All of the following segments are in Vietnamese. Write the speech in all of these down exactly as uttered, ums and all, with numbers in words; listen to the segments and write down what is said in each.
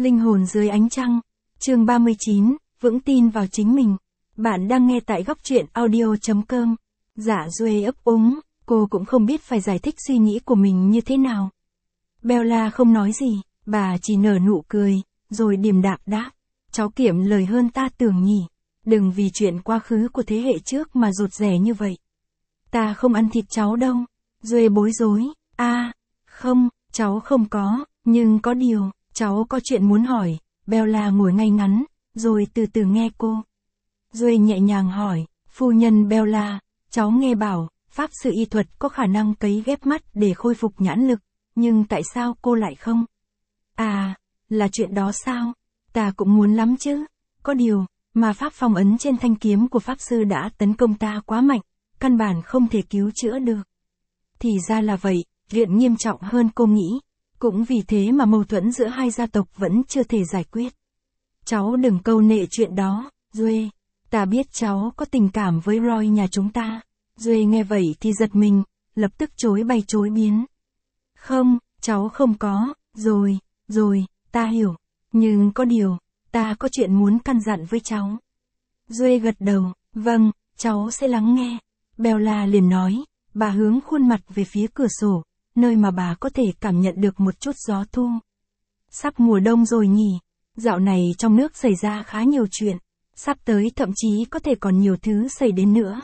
Linh hồn dưới ánh trăng, chương ba mươi chín, vững tin vào chính mình. Bạn đang nghe tại góc truyện audio chấm com. Dạ Duệ ấp úng, cô cũng không biết phải giải thích suy nghĩ của mình như thế nào. Bella không nói gì, bà chỉ nở nụ cười, rồi điềm đạm đáp. Cháu kiệm lời hơn ta tưởng nhỉ. Đừng vì chuyện quá khứ của thế hệ trước mà rụt rè như vậy. Ta không ăn thịt cháu đâu. Duệ bối rối, a à, không, cháu không có, nhưng có điều, cháu có chuyện muốn hỏi. Bella ngồi ngay ngắn, rồi từ từ nghe cô. Duệ nhẹ nhàng hỏi, phu nhân Bella, cháu nghe bảo, pháp sư y thuật có khả năng cấy ghép mắt để khôi phục nhãn lực, nhưng tại sao cô lại không? À, là chuyện đó sao? Ta cũng muốn lắm chứ. Có điều, mà pháp phong ấn trên thanh kiếm của pháp sư đã tấn công ta quá mạnh, căn bản không thể cứu chữa được. Thì ra là vậy, chuyện nghiêm trọng hơn cô nghĩ. Cũng vì thế mà mâu thuẫn giữa hai gia tộc vẫn chưa thể giải quyết. Cháu đừng câu nệ chuyện đó, Duệ. Ta biết cháu có tình cảm với Roy nhà chúng ta. Duệ nghe vậy thì giật mình, lập tức chối bay chối biến. Không, cháu không có, rồi, rồi, ta hiểu. Nhưng có điều, ta có chuyện muốn căn dặn với cháu. Duệ gật đầu, vâng, cháu sẽ lắng nghe. Bella liền nói, bà hướng khuôn mặt về phía cửa sổ, nơi mà bà có thể cảm nhận được một chút gió thu. Sắp mùa đông rồi nhỉ, dạo này trong nước xảy ra khá nhiều chuyện, sắp tới thậm chí có thể còn nhiều thứ xảy đến nữa.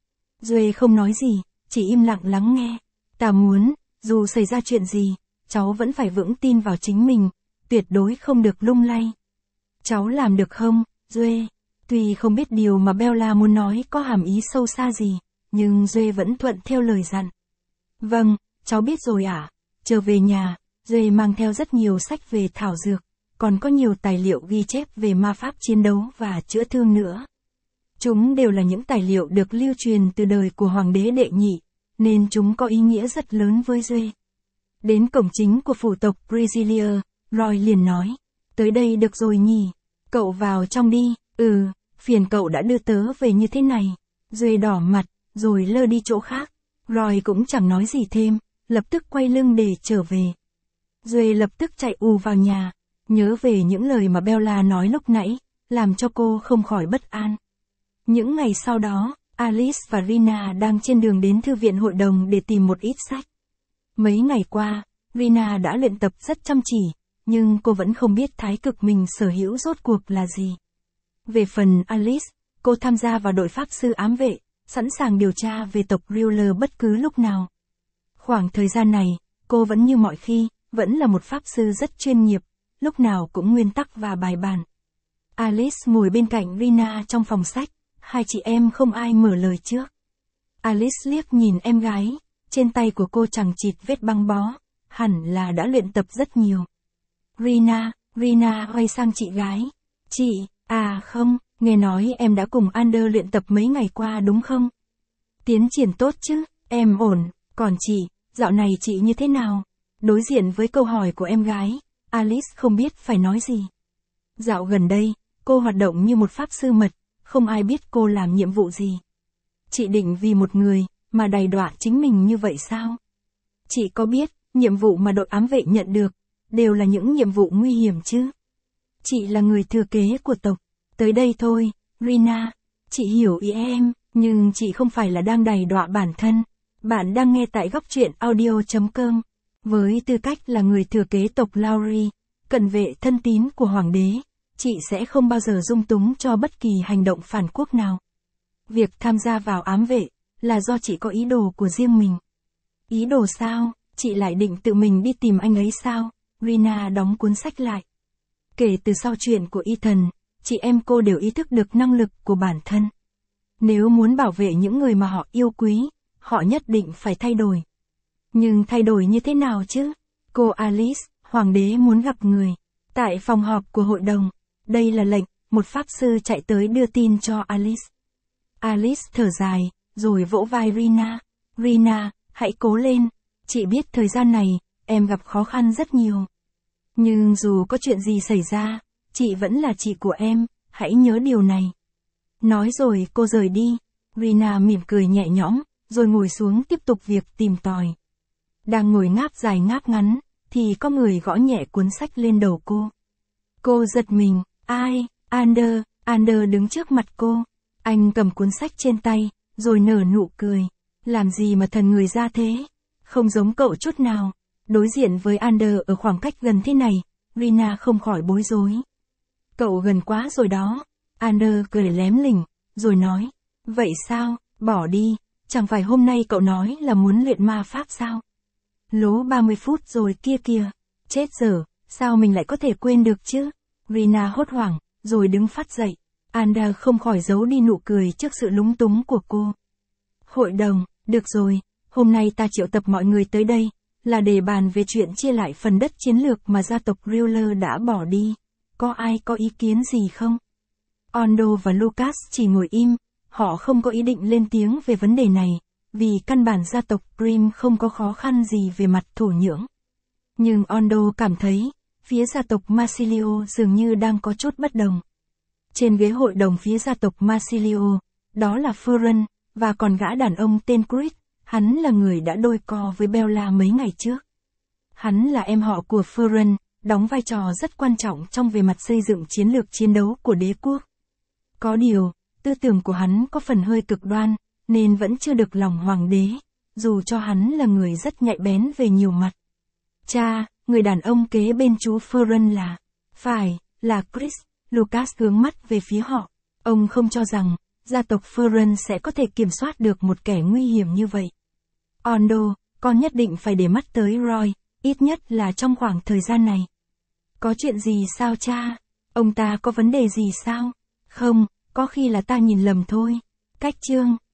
Duệ không nói gì, chỉ im lặng lắng nghe. Ta muốn, dù xảy ra chuyện gì, cháu vẫn phải vững tin vào chính mình, tuyệt đối không được lung lay. Cháu làm được không, Duệ? Tuy không biết điều mà Bella muốn nói có hàm ý sâu xa gì, nhưng Duệ vẫn thuận theo lời dặn. Vâng, cháu biết rồi ạ. À? Trở về nhà, Duệ mang theo rất nhiều sách về thảo dược, còn có nhiều tài liệu ghi chép về ma pháp chiến đấu và chữa thương nữa. Chúng đều là những tài liệu được lưu truyền từ đời của hoàng đế đệ nhị, nên chúng có ý nghĩa rất lớn với Duệ. Đến cổng chính của phủ tộc Brasilia, Roy liền nói, tới đây được rồi nhỉ, cậu vào trong đi. Ừ, phiền cậu đã đưa tớ về như thế này. Duệ đỏ mặt, rồi lơ đi chỗ khác. Roy cũng chẳng nói gì thêm, lập tức quay lưng để trở về. Duệ lập tức chạy ù vào nhà, nhớ về những lời mà Bella nói lúc nãy, làm cho cô không khỏi bất an. Những ngày sau đó, Alice và Rina đang trên đường đến thư viện hội đồng để tìm một ít sách. Mấy ngày qua, Rina đã luyện tập rất chăm chỉ, nhưng cô vẫn không biết thái cực mình sở hữu rốt cuộc là gì. Về phần Alice, cô tham gia vào đội pháp sư ám vệ, sẵn sàng điều tra về tộc Reuler bất cứ lúc nào. Khoảng thời gian này, cô vẫn như mọi khi, vẫn là một pháp sư rất chuyên nghiệp, lúc nào cũng nguyên tắc và bài bản. Alice ngồi bên cạnh Rina trong phòng sách, hai chị em không ai mở lời trước. Alice liếc nhìn em gái, trên tay của cô chằng chịt vết băng bó, hẳn là đã luyện tập rất nhiều. Rina, Rina quay sang chị gái. Chị, à không, nghe nói em đã cùng Ander luyện tập mấy ngày qua đúng không? Tiến triển tốt chứ, em ổn, còn chị, dạo này chị như thế nào? Đối diện với câu hỏi của em gái, Alice không biết phải nói gì. Dạo gần đây, cô hoạt động như một pháp sư mật, không ai biết cô làm nhiệm vụ gì. Chị định vì một người, mà đày đọa chính mình như vậy sao? Chị có biết, nhiệm vụ mà đội ám vệ nhận được, đều là những nhiệm vụ nguy hiểm chứ? Chị là người thừa kế của tộc. Tới đây thôi, Rina. Chị hiểu ý em, nhưng chị không phải là đang đày đọa bản thân. Bạn đang nghe tại góc truyện audio chấm com. Với tư cách là người thừa kế tộc Lowry, cận vệ thân tín của hoàng đế, chị sẽ không bao giờ dung túng cho bất kỳ hành động phản quốc nào. Việc tham gia vào ám vệ, là do chị có ý đồ của riêng mình. Ý đồ sao? Chị lại định tự mình đi tìm anh ấy sao? Rina đóng cuốn sách lại. Kể từ sau chuyện của Ethan, chị em cô đều ý thức được năng lực của bản thân. Nếu muốn bảo vệ những người mà họ yêu quý, họ nhất định phải thay đổi. Nhưng thay đổi như thế nào chứ? Cô Alice, hoàng đế muốn gặp người. Tại phòng họp của hội đồng, đây là lệnh, một pháp sư chạy tới đưa tin cho Alice. Alice thở dài, rồi vỗ vai Rina. Rina, hãy cố lên. Chị biết thời gian này, em gặp khó khăn rất nhiều. Nhưng dù có chuyện gì xảy ra, chị vẫn là chị của em, hãy nhớ điều này. Nói rồi cô rời đi. Rina mỉm cười nhẹ nhõm, rồi ngồi xuống tiếp tục việc tìm tòi. Đang ngồi ngáp dài ngáp ngắn, thì có người gõ nhẹ cuốn sách lên đầu cô. Cô giật mình, ai, Ander, Ander đứng trước mặt cô. Anh cầm cuốn sách trên tay, rồi nở nụ cười. Làm gì mà thần người ra thế? Không giống cậu chút nào. Đối diện với Ander ở khoảng cách gần thế này, Rina không khỏi bối rối. Cậu gần quá rồi đó. Ander cười lém lỉnh, rồi nói. Vậy sao, bỏ đi, chẳng phải hôm nay cậu nói là muốn luyện ma pháp sao? Lố ba mươi phút rồi kia kìa. Chết giờ, sao mình lại có thể quên được chứ? Rina hốt hoảng, rồi đứng phát dậy. Ander không khỏi giấu đi nụ cười trước sự lúng túng của cô. Hội đồng, được rồi, hôm nay ta triệu tập mọi người tới đây, là để bàn về chuyện chia lại phần đất chiến lược mà gia tộc Riller đã bỏ đi. Có ai có ý kiến gì không? Ondo và Lucas chỉ ngồi im, họ không có ý định lên tiếng về vấn đề này, vì căn bản gia tộc Grimm không có khó khăn gì về mặt thổ nhưỡng. Nhưng Ondo cảm thấy, phía gia tộc Marsilio dường như đang có chút bất đồng. Trên ghế hội đồng phía gia tộc Marsilio, đó là Furon, và còn gã đàn ông tên Chris, hắn là người đã đôi co với Bella mấy ngày trước. Hắn là em họ của Furon, đóng vai trò rất quan trọng trong về mặt xây dựng chiến lược chiến đấu của đế quốc. Có điều, tư tưởng của hắn có phần hơi cực đoan, nên vẫn chưa được lòng hoàng đế, dù cho hắn là người rất nhạy bén về nhiều mặt. Cha, người đàn ông kế bên chú Furon là, phải, là Chris. Lucas hướng mắt về phía họ. Ông không cho rằng, gia tộc Furon sẽ có thể kiểm soát được một kẻ nguy hiểm như vậy. Ondo, con nhất định phải để mắt tới Roy, ít nhất là trong khoảng thời gian này. Có chuyện gì sao cha? Ông ta có vấn đề gì sao? Không, có khi là ta nhìn lầm thôi. Cách chương